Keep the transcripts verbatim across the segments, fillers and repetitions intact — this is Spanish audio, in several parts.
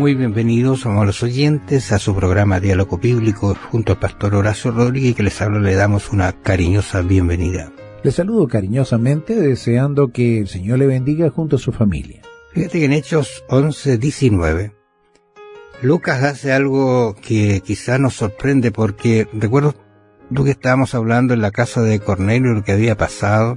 Muy bienvenidos, amables oyentes, a su programa Diálogo Bíblico junto al pastor Horacio Rodríguez, que les habla, le damos una cariñosa bienvenida. Les saludo cariñosamente, deseando que el Señor le bendiga junto a su familia. Fíjate que en Hechos once diecinueve, Lucas hace algo que quizás nos sorprende, porque recuerdo tú que estábamos hablando en la casa de Cornelio lo que había pasado,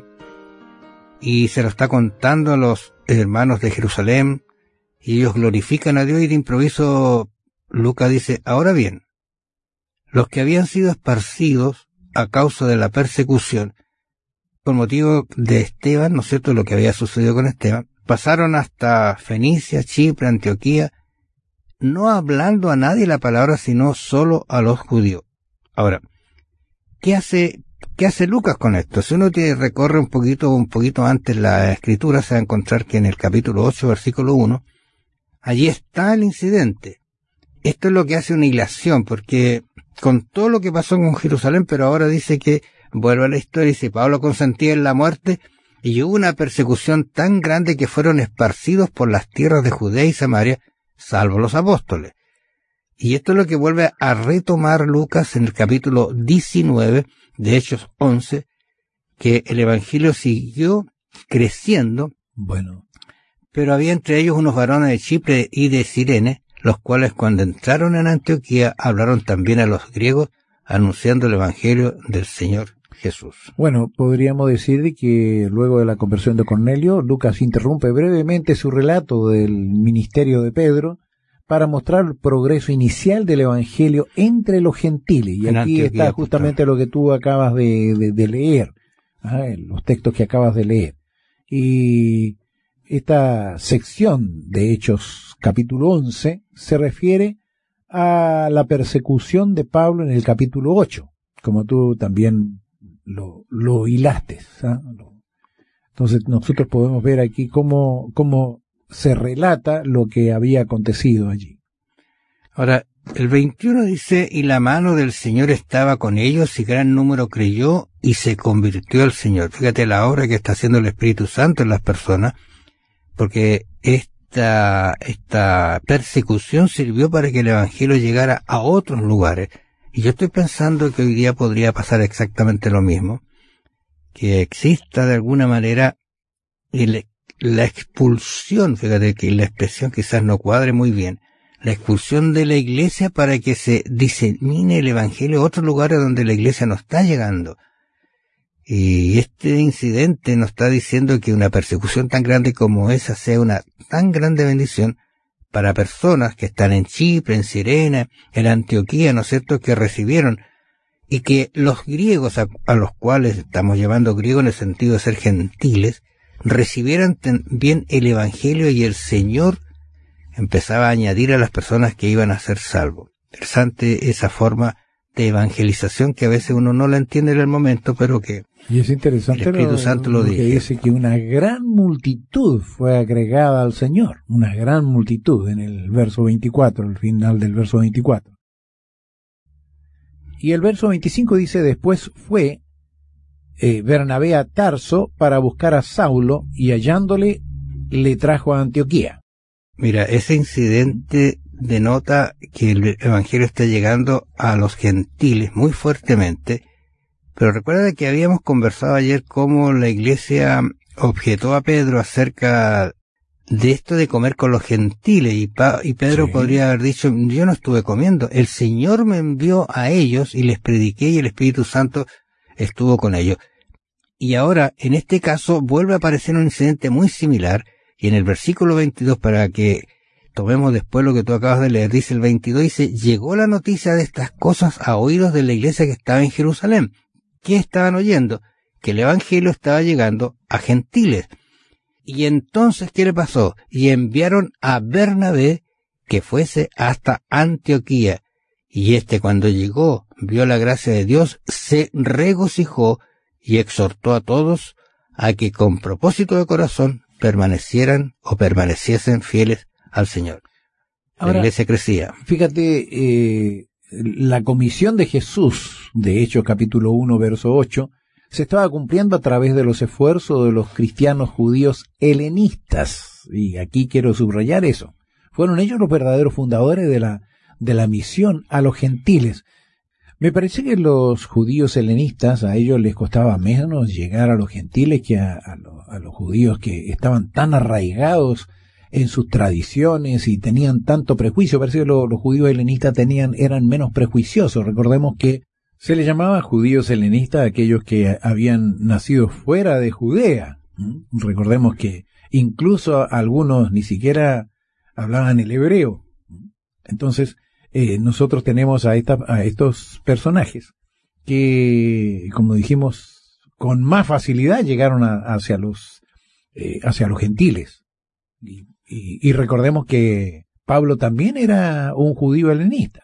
y se lo está contando a los hermanos de Jerusalén, y ellos glorifican a Dios, y de improviso Lucas dice: ahora bien, los que habían sido esparcidos a causa de la persecución, por motivo de Esteban, ¿no es cierto?, lo que había sucedido con Esteban, pasaron hasta Fenicia, Chipre, Antioquía, no hablando a nadie la palabra, sino solo a los judíos. Ahora, ¿qué hace, qué hace Lucas con esto? Si uno te recorre un poquito, un poquito antes la escritura, se va a encontrar que en el capítulo ocho, versículo uno, allí está el incidente. Esto es lo que hace una hilación, porque con todo lo que pasó con Jerusalén, pero ahora dice que, vuelve a la historia, dice: Pablo consentía en la muerte, y hubo una persecución tan grande que fueron esparcidos por las tierras de Judea y Samaria, salvo los apóstoles. Y esto es lo que vuelve a retomar Lucas en el capítulo diecinueve de Hechos once, que el evangelio siguió creciendo. Bueno. Pero había entre ellos unos varones de Chipre y de Cirene, los cuales cuando entraron en Antioquía hablaron también a los griegos, anunciando el evangelio del Señor Jesús. Bueno, podríamos decir que luego de la conversión de Cornelio, Lucas interrumpe brevemente su relato del ministerio de Pedro para mostrar el progreso inicial del evangelio entre los gentiles. Y en aquí Antioquía, está justamente lo que tú acabas de, de, de leer, ¿ah? Los textos que acabas de leer. Y esta sección de Hechos capítulo once se refiere a la persecución de Pablo en el capítulo ocho, como tú también lo, lo hilaste, ¿ah? Entonces nosotros podemos ver aquí cómo, cómo se relata lo que había acontecido allí. Ahora, el veintiuno dice: y la mano del Señor estaba con ellos, y gran número creyó y se convirtió al Señor. Fíjate la obra que está haciendo el Espíritu Santo en las personas, porque esta, esta persecución sirvió para que el Evangelio llegara a otros lugares. Y yo estoy pensando que hoy día podría pasar exactamente lo mismo, que exista de alguna manera el, la expulsión, fíjate que la expresión quizás no cuadre muy bien, la expulsión de la iglesia para que se disemine el Evangelio a otros lugares donde la iglesia no está llegando. Y este incidente nos está diciendo que una persecución tan grande como esa sea una tan grande bendición para personas que están en Chipre, en Cirene, en Antioquía, ¿no es cierto?, que recibieron, y que los griegos, a, a los cuales estamos llamando griegos en el sentido de ser gentiles, recibieran también el Evangelio, y el Señor empezaba a añadir a las personas que iban a ser salvos. Interesante esa forma de evangelización que a veces uno no la entiende en el momento, pero que y es interesante el Espíritu Santo lo, lo que dice que una gran multitud fue agregada al Señor, una gran multitud en el verso veinticuatro, el final del verso veinticuatro. Y el verso veinticinco dice: después fue eh, Bernabé a Tarso para buscar a Saulo, y hallándole le trajo a Antioquía. Mira, ese incidente denota que el Evangelio está llegando a los gentiles muy fuertemente, pero recuerda que habíamos conversado ayer cómo la iglesia objetó a Pedro acerca de esto de comer con los gentiles, y, pa, y Pedro sí. podría haber dicho: yo no estuve comiendo, el Señor me envió a ellos y les prediqué, y el Espíritu Santo estuvo con ellos. Y ahora, en este caso, vuelve a aparecer un incidente muy similar, y en el versículo veintidós, para que tomemos después lo que tú acabas de leer, dice el veintidós, dice: llegó la noticia de estas cosas a oídos de la iglesia que estaba en Jerusalén. ¿Qué estaban oyendo? Que el Evangelio estaba llegando a gentiles. Y entonces, ¿qué le pasó? Y enviaron a Bernabé que fuese hasta Antioquía. Y este, cuando llegó, vio la gracia de Dios, se regocijó y exhortó a todos a que con propósito de corazón permanecieran o permaneciesen fieles al Señor. Ahora, la iglesia crecía. Fíjate, eh, la comisión de Jesús, de Hechos capítulo uno, verso ocho, se estaba cumpliendo a través de los esfuerzos de los cristianos judíos helenistas. Y aquí quiero subrayar eso, Fueron ellos los verdaderos fundadores de la, de la misión a los gentiles. Me parece que los judíos helenistas, a ellos les costaba menos llegar a los gentiles que a, a, lo, a los judíos que estaban tan arraigados en sus tradiciones y tenían tanto prejuicio. Parece que los, los judíos helenistas tenían, eran menos prejuiciosos. Recordemos que se les llamaba judíos helenistas a aquellos que habían nacido fuera de Judea. ¿Mm? Recordemos que incluso algunos ni siquiera hablaban el hebreo. Entonces, eh, nosotros tenemos a, esta, a estos personajes que, como dijimos, con más facilidad llegaron a, hacia los eh, hacia los gentiles. Y, y, y recordemos que Pablo también era un judío helenista.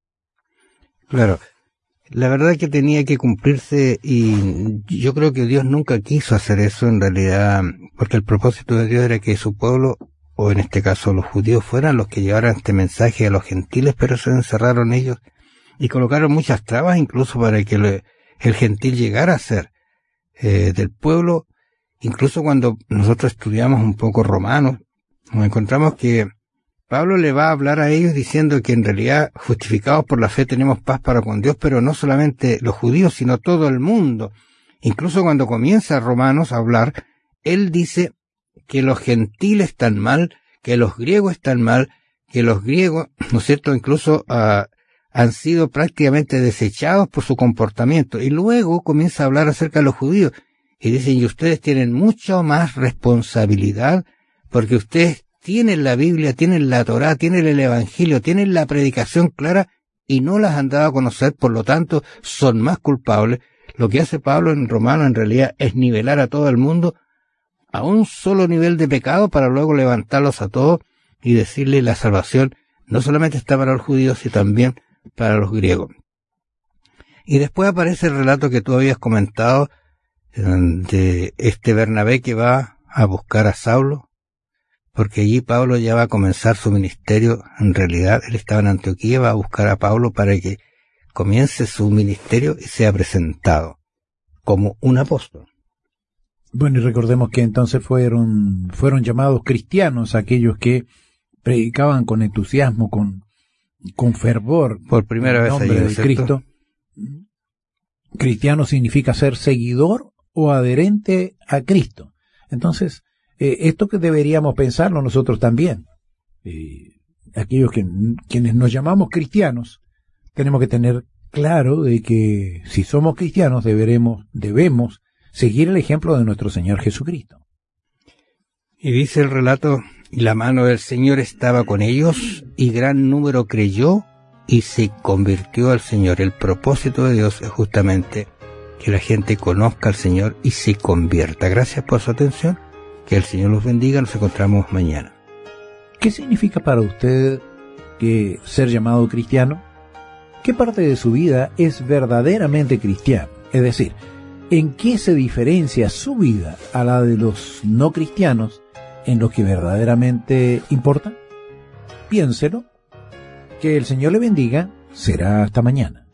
Claro. La verdad que tenía que cumplirse, y yo creo que Dios nunca quiso hacer eso en realidad, porque el propósito de Dios era que su pueblo, o en este caso los judíos, fueran los que llevaran este mensaje a los gentiles, pero se encerraron ellos y colocaron muchas trabas incluso para que le, el gentil llegara a ser eh, del pueblo. Incluso cuando nosotros estudiamos un poco Romanos, nos encontramos que Pablo le va a hablar a ellos diciendo que en realidad, justificados por la fe, tenemos paz para con Dios, pero no solamente los judíos, sino todo el mundo. Incluso cuando comienza Romanos a hablar, él dice que los gentiles están mal, que los griegos están mal, que los griegos, ¿no es cierto?, incluso uh, han sido prácticamente desechados por su comportamiento. Y luego comienza a hablar acerca de los judíos. Y dicen, y ustedes tienen mucho más responsabilidad, porque ustedes tienen la Biblia, tienen la Torá, tienen el Evangelio, tienen la predicación clara y no las han dado a conocer, por lo tanto son más culpables. Lo que hace Pablo en Romanos en realidad es nivelar a todo el mundo a un solo nivel de pecado para luego levantarlos a todos y decirle la salvación no solamente está para los judíos, sino también para los griegos. Y después aparece el relato que tú habías comentado de este Bernabé que va a buscar a Saulo, porque allí Pablo ya va a comenzar su ministerio. En realidad él estaba en Antioquía, va a buscar a Pablo para que comience su ministerio y sea presentado como un apóstol. Bueno, y recordemos que entonces fueron fueron llamados cristianos aquellos que predicaban con entusiasmo, con, con fervor, por primera vez nombre allí, de Cristo. Cristiano significa ser seguidor o adherente a Cristo. Entonces, Eh, esto que deberíamos pensarlo nosotros también. Eh, aquellos que, quienes nos llamamos cristianos, tenemos que tener claro de que si somos cristianos deberemos, debemos seguir el ejemplo de nuestro Señor Jesucristo. Y dice el relato, y la mano del Señor estaba con ellos, y gran número creyó y se convirtió al Señor. El propósito de Dios es justamente que la gente conozca al Señor y se convierta. Gracias por su atención. Que el Señor los bendiga, nos encontramos mañana. ¿Qué significa para usted que ser llamado cristiano? ¿Qué parte de su vida es verdaderamente cristiano? Es decir, ¿en qué se diferencia su vida a la de los no cristianos en lo que verdaderamente importa? Piénselo. Que el Señor le bendiga. Será hasta mañana.